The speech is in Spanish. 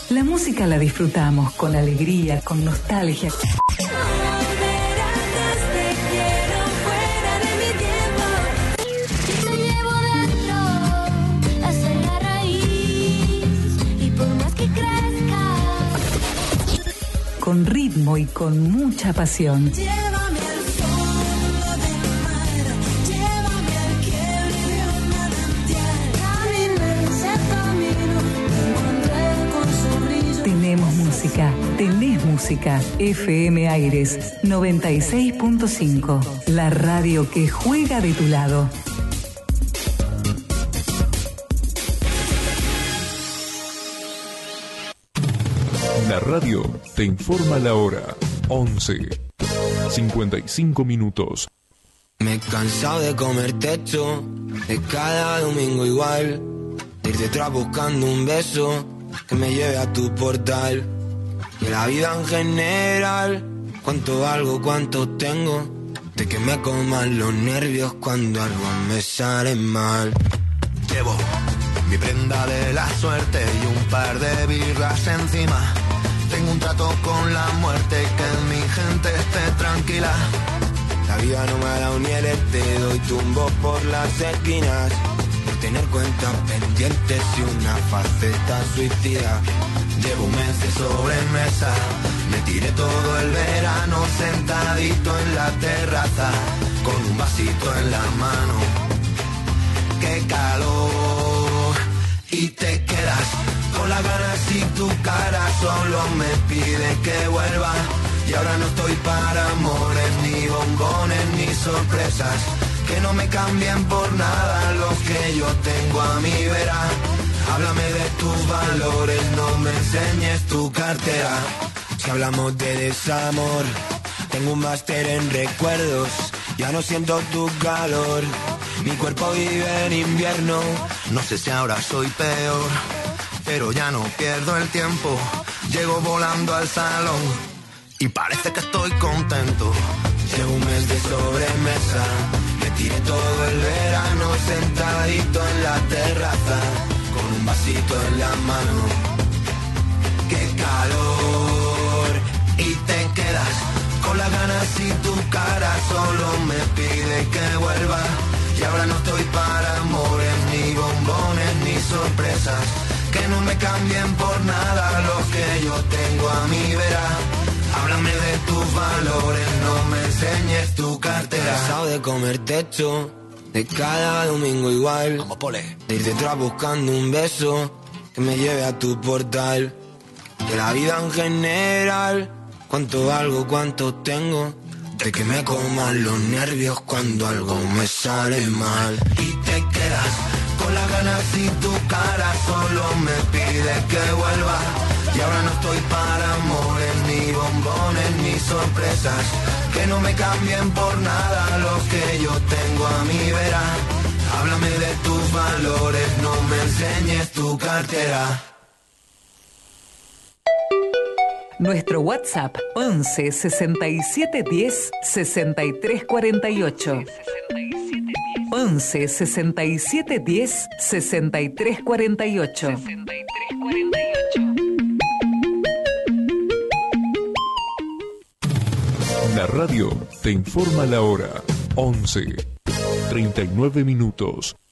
La música la disfrutamos con alegría, con nostalgia. Con ritmo y con mucha pasión. Tenés música. FM Aires 96.5. La radio que juega de tu lado. La radio te informa la hora. 11:55 minutos. Me he cansado de comer techo, de cada domingo igual, de ir detrás buscando un beso que me lleve a tu portal. De la vida en general, cuánto valgo, cuánto tengo, de que me coman los nervios cuando algo me sale mal. Llevo mi prenda de la suerte y un par de birras encima. Tengo un trato con la muerte, que mi gente esté tranquila. La vida no me ha dado ni el dedo y tumbo por las esquinas, por tener cuentas pendientes y una faceta suicida. Llevo un mes de sobremesa, me tiré todo el verano sentadito en la terraza, con un vasito en la mano. ¡Qué calor! Y te quedas con las ganas y tu cara solo me pide que vuelva. Y ahora no estoy para amores, ni bombones, ni sorpresas, que no me cambien por nada los que yo tengo a mi vera. Háblame de tus valores, no me enseñes tu cartera. Si hablamos de desamor, tengo un máster en recuerdos, ya no siento tu calor. Mi cuerpo vive en invierno, no sé si ahora soy peor, pero ya no pierdo el tiempo. Llego volando al salón y parece que estoy contento. Llevo un mes de sobremesa, me tiré todo el verano sentadito en la terraza, con un vasito en la mano. ¡Qué calor! Y te quedas con las ganas y tu cara solo me pide que vuelva. Y ahora no estoy para amores, ni bombones, ni sorpresas, que no me cambien por nada los que yo tengo a mi vera. Háblame de tus valores, no me enseñes tu cartera. Cansado de comer techo, de cada domingo igual, como pole, de ir detrás buscando un beso que me lleve a tu portal. De la vida en general, cuánto valgo, cuánto tengo, de que me coman los nervios cuando algo me sale mal. Y te quedas con las ganas y tu cara solo me pide que vuelva. Y ahora no estoy para amores, ni bombones, ni sorpresas, que no me cambien por nada los que yo tengo a mi vera. Háblame de tus valores, no me enseñes tu cartera. Nuestro WhatsApp 11 67 10 63 48. 11 67 10 63 48. La radio te informa la hora. 11:39 minutos.